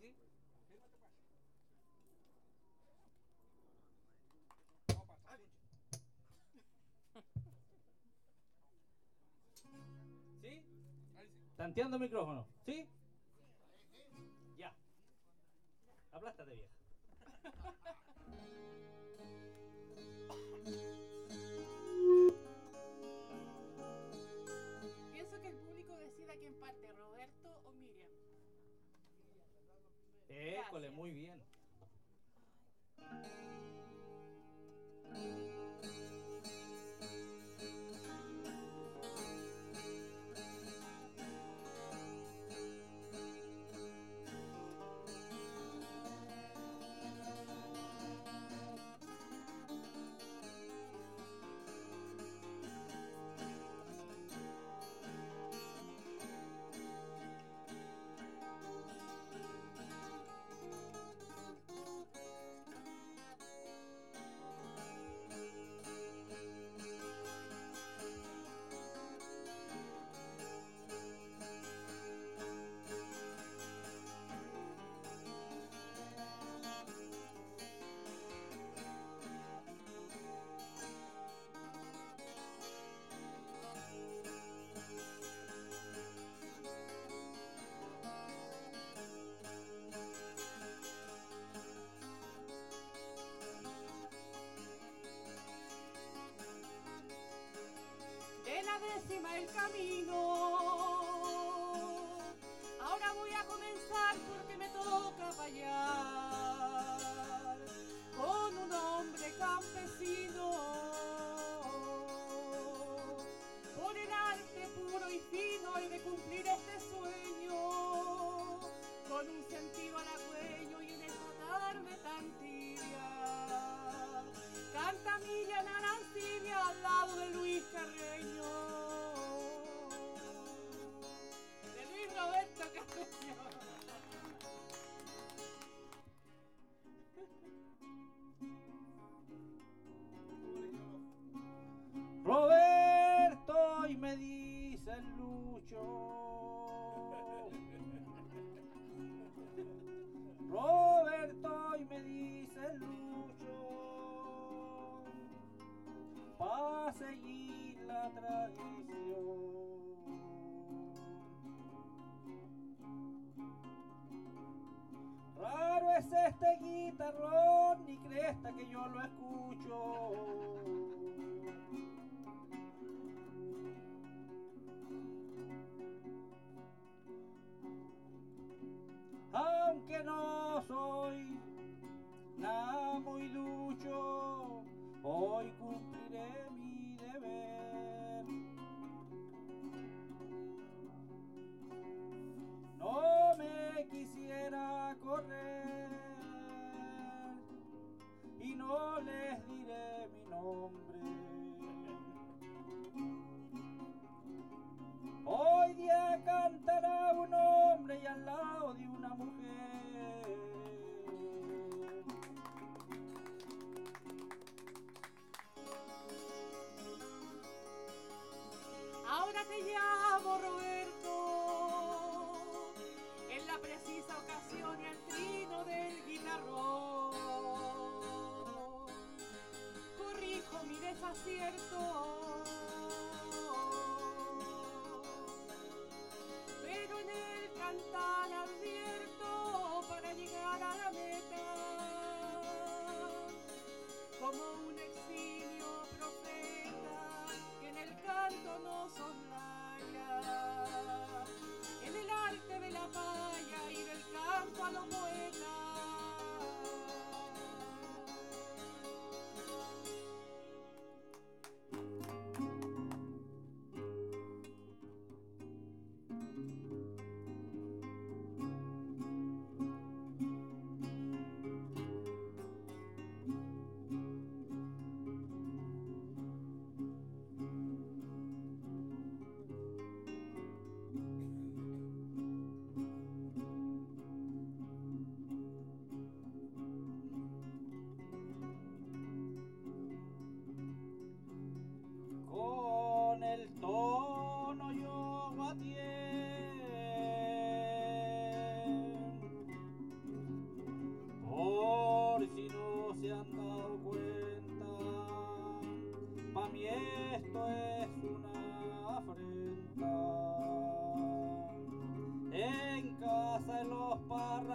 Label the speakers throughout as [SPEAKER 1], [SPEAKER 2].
[SPEAKER 1] sí. ¿Sí? Tanteando el micrófono. ¿Sí? Ya. Aplástate, vieja.
[SPEAKER 2] Pienso que el público decida quién parte, Roberto o Miriam.
[SPEAKER 1] École, muy bien.
[SPEAKER 2] De la décima el camino. Ahora voy a comenzar porque me toca fallar con un hombre campesino por el arte puro y fino y de cumplir este sueño con un sentido halagüeño y en esta tarde tan tibia canta Miriam Arancibia al lado de Luis Carreño, de Luis Roberto Carreño.
[SPEAKER 1] Roberto, y me dice el Lucho. Roberto, y me dice el Lucho. Pa' seguir la tradición. Raro es este guitarrón, ni cresta que yo lo escucho. Aunque no soy nada muy ducho, hoy cumpliré mi deber. No me quisiera correr y no les diré mi nombre. Hoy día cantará un hombre y al lado de una mujer.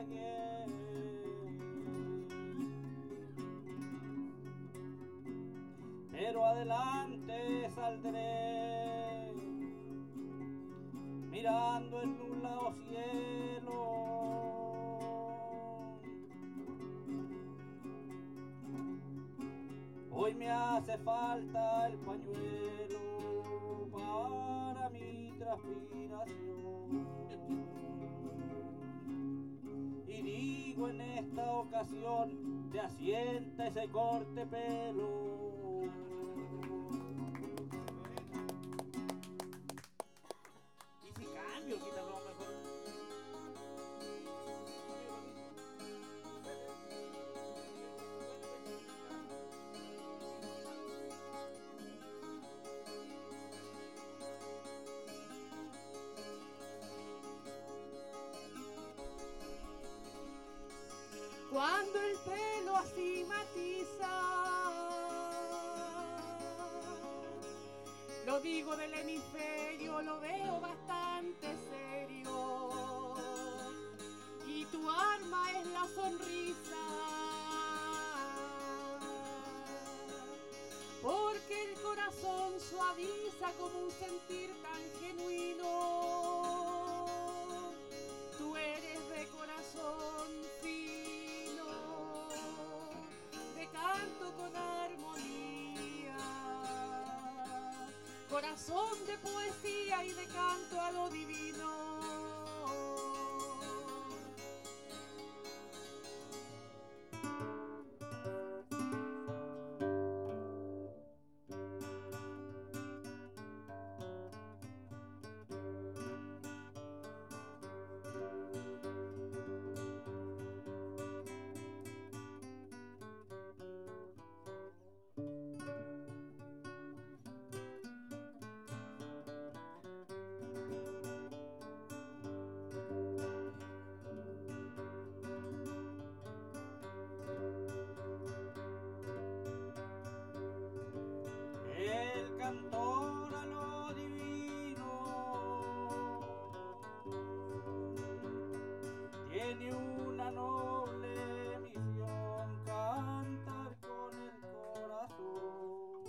[SPEAKER 1] Ibagué. Pero adelante saldré, mirando el nublado cielo. Hoy me hace falta el pañuelo para mi transpiración. Y digo en esta ocasión, te asienta ese corte pelo. Y si cambio el guitarrón mejor.
[SPEAKER 2] Cuando el pelo así matiza, lo digo del hemisferio, lo veo bastante serio. Y tu arma es la sonrisa, porque el corazón suaviza como un sentir tan genuino. Tú eres de corazón fino, de canto con armonía, corazón de poesía y de canto a lo divino.
[SPEAKER 1] El cantor a lo divino tiene una noble misión, cantar con el corazón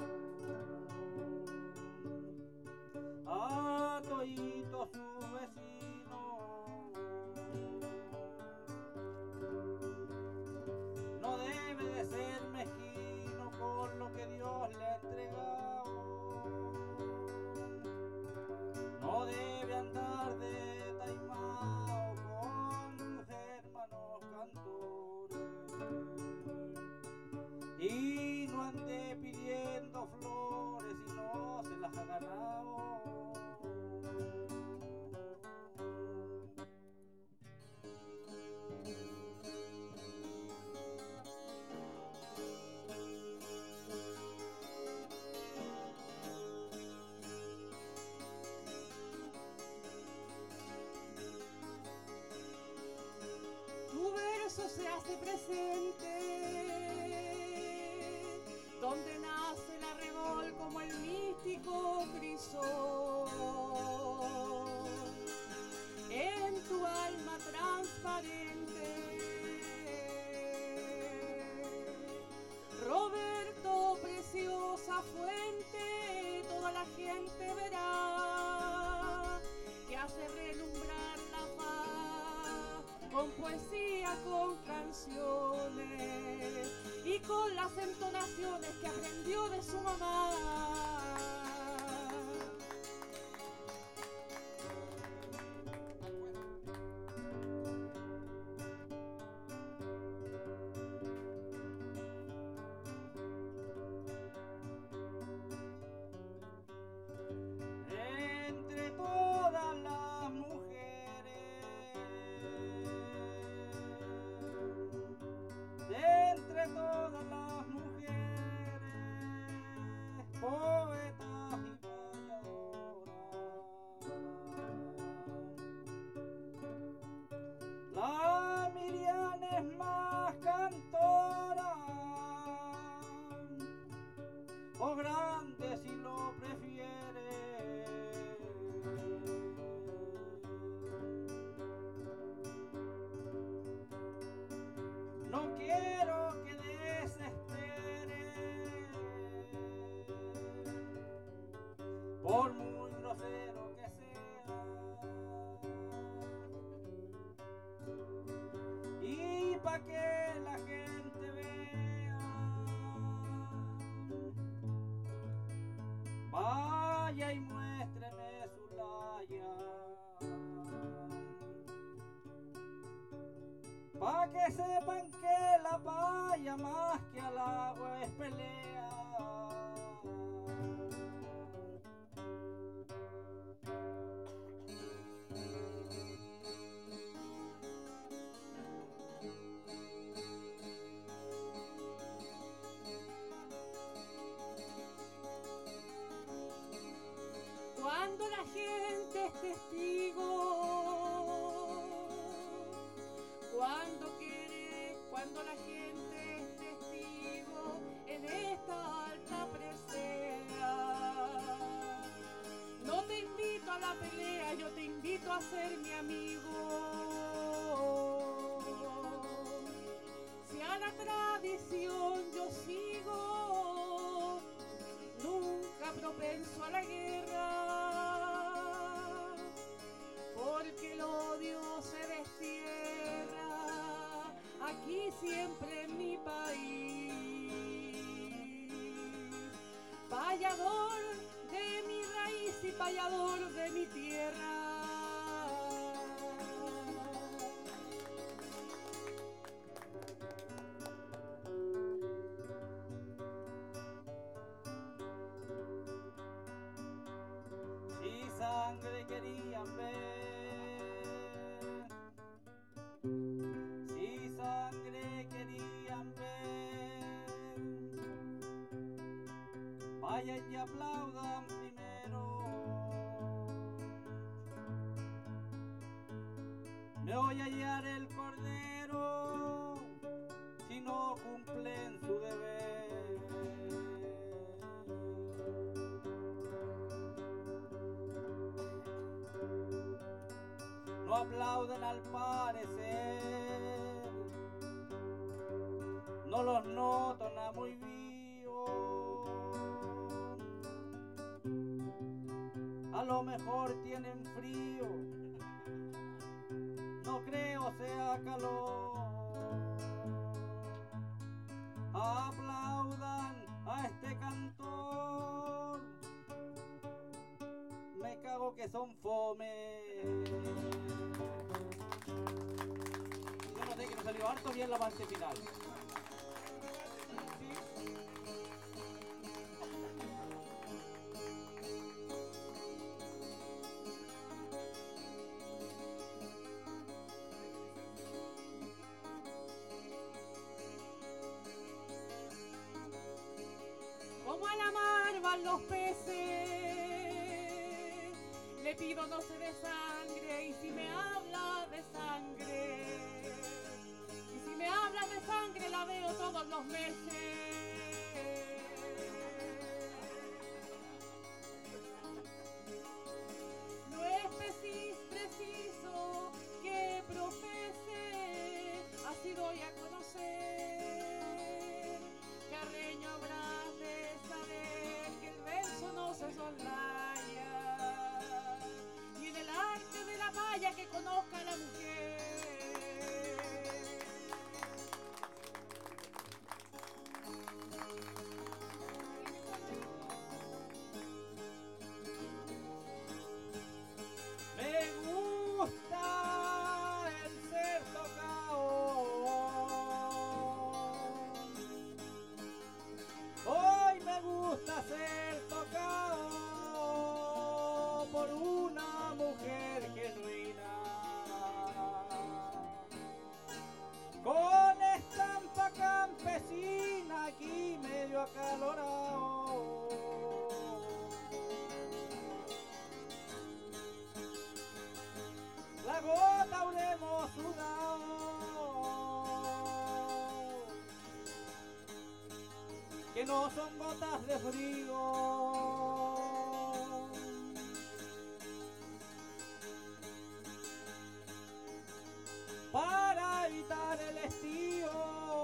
[SPEAKER 1] a toditos sus vecinos. No debe de ser mezquino con lo que Dios le ha entregado. No debe andar de taimao con sus hermanos cantores. Y no ande pidiendo flores si no se las ha ganado.
[SPEAKER 2] Tu verso se hace presente, donde nace el arrebol como el místico crisol. En tu alma transparente, Roberto, preciosa fuente, toda la gente verá que hace relumbrar la paz con poesía, con canciones y con las entonaciones que aprendió de su mamá.
[SPEAKER 1] Entre todas las mujeres, entre todas las mujeres, poetas No quiero que desespere, por muy grosero que sea, y pa' que la gente vea, vaya y muéstreme su laya, pa' que sepan que la paya más que al agua es pelea.
[SPEAKER 2] Cuando la gente es testigo, cuando la gente es testigo en esta alta presea, no te invito a la pelea, yo te invito a ser mi amigo. Si a la tradición yo sigo, nunca propenso a la guerra, porque el odio se destierra aquí siempre en mi país. Payador de mi raíz y payador de mi tierra.
[SPEAKER 1] Si sangre querían ver, si sangre querían ver, vayan y aplaudan primero. Me voy a hallar el cordero si no cumplen su deber. No aplauden al parecer, no los noto nada muy vivos. A lo mejor tienen frío, no creo sea calor. Aplaudan a este cantor, me cago que son fome. Yo noté que nos salió harto bien la parte final.
[SPEAKER 2] Como a la mar van los peces, le pido no se de sangre, y si me habla de sangre, y si me habla de sangre la veo todos los meses. No es preciso que profese, así doy a conocer. Carreño habrás de saber que el verso no se soslaya, y en el arte de la malla que conozca a la mujer.
[SPEAKER 1] Me gusta el ser tocado, hoy me gusta ser tocado por una mujer genuina, con estampa campesina aquí medio acalorado. La gota habremos sudado, que no son gotas de frío. Para evitar el estío,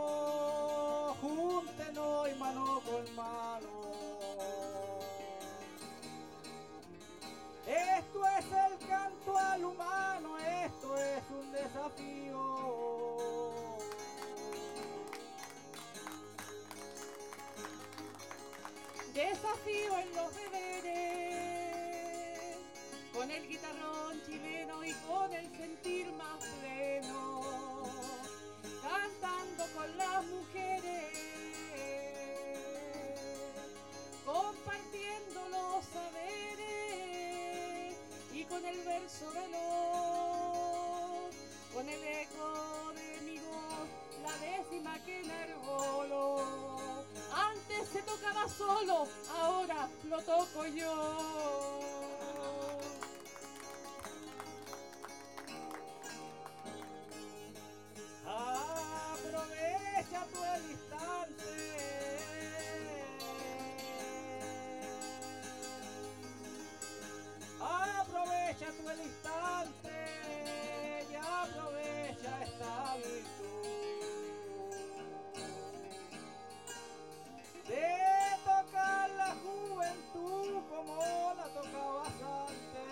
[SPEAKER 2] en los deberes, con el guitarrón chileno y con el sentir más pleno, cantando con las mujeres, compartiendo los saberes y con el verso veloz, con el eco de mi voz, la décima que enarboló. Antes se tocaba solo, ahora lo toco yo.
[SPEAKER 1] Aprovecha tu el instante. Aprovecha tu el instante y aprovecha esta virtud de tocar la juventud como la tocabas antes.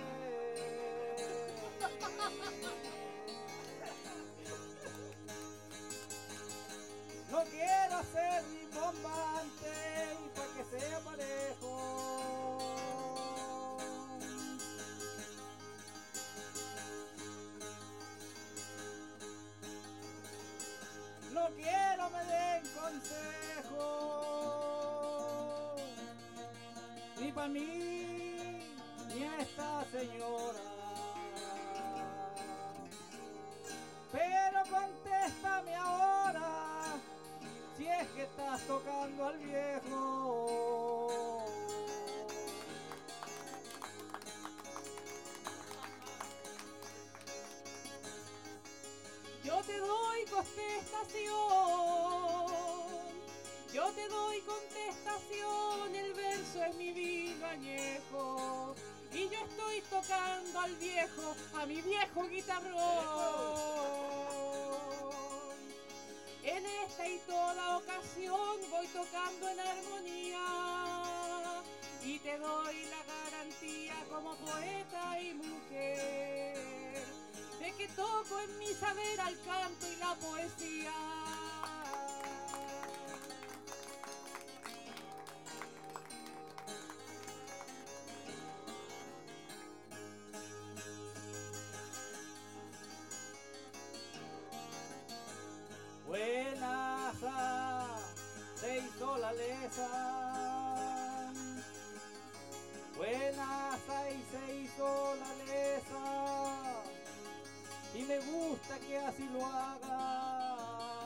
[SPEAKER 1] No quiero ser rimbombante y pa' que sea parejo. No quiero me den consejo, ni pa' mí, ni a esta señora. Pero contéstame ahora, si es que estás tocando al viejo.
[SPEAKER 2] Yo te doy contestación, yo te doy contestación, el verso es mi vino añejo y yo estoy tocando al viejo, a mi viejo guitarrón. En esta y toda ocasión voy tocando en armonía y te doy la garantía como poeta y mujer de que toco en mi saber al canto y la poesía.
[SPEAKER 1] Buenas se hizo la lesa. Buenas y se hizo la lesa. Y me gusta que así lo haga.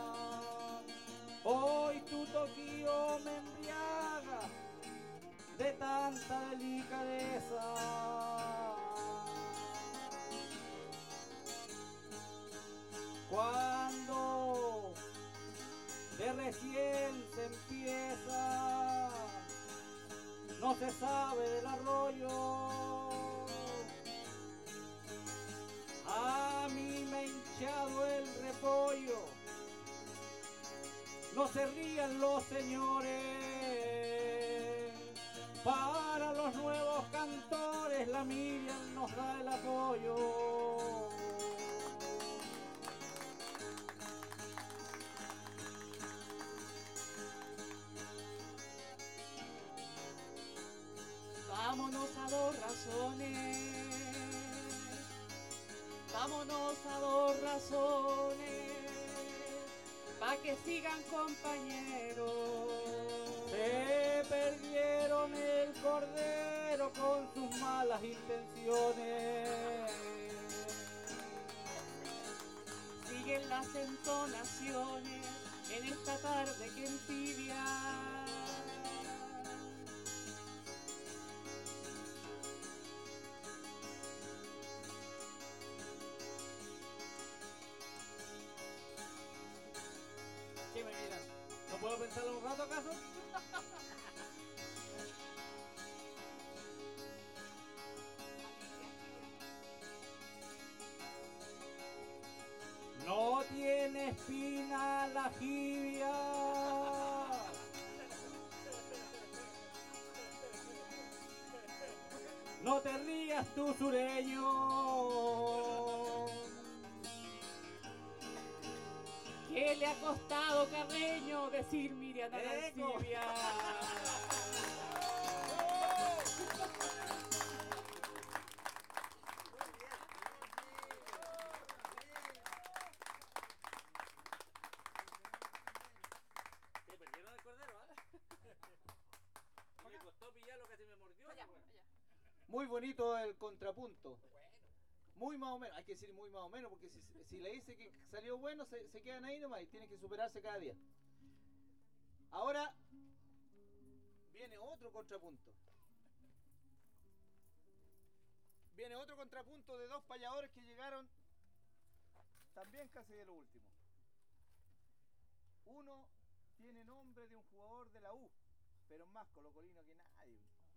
[SPEAKER 1] Hoy tu toquío me embriaga de tanta delicadeza. Cuando de recién se empieza, no se sabe del arroyo. A mí me ha hinchado el repollo. No se rían los señores. Para los nuevos cantores la Miriam nos da el apoyo.
[SPEAKER 2] Vámonos a dos razones, vámonos a dos razones, pa' que sigan compañeros.
[SPEAKER 1] Se perdieron el cordero con sus malas intenciones.
[SPEAKER 2] Siguen las entonaciones en esta tarde que entibia.
[SPEAKER 1] ¿Qué me miran? ¿No puedo pensarlo un rato acaso? No tiene espina la jibia. No te rías tú, sureño.
[SPEAKER 2] ¿Qué le ha costado, Carreño, decir Miriam a la
[SPEAKER 1] ¡Eco!
[SPEAKER 2] Alcibia?
[SPEAKER 3] Se perdieron el cordero, ¿ah? Me costó pillarlo, casi me mordió.
[SPEAKER 2] Allá,
[SPEAKER 3] Bueno.
[SPEAKER 2] allá.
[SPEAKER 1] Muy bonito el contrapunto. Muy más o menos, hay que decir muy más o menos, porque si le dice que salió bueno, se quedan ahí nomás y tienen que superarse cada día. Ahora viene otro contrapunto. Viene otro contrapunto de dos payadores que llegaron también casi de lo último. Uno tiene nombre de un jugador de la U, pero es más colocolino que nadie.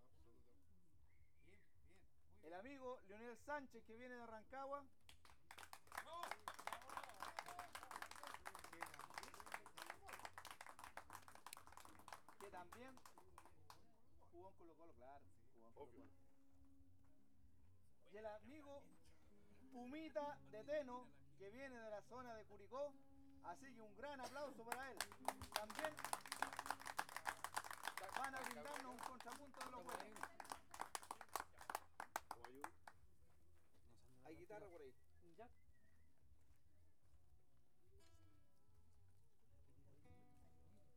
[SPEAKER 1] El amigo Leonel Sánchez, que viene de Rancagua. Que también jugó en Colo-Colo, claro. Jugó en Colo-Colo. Y el amigo Pumita de Teno, que viene de la zona de Curicó. Así que un gran aplauso para él. También van a brindarnos un contrapunto de los buenos. ¿Hay guitarra por ahí?
[SPEAKER 4] Ya.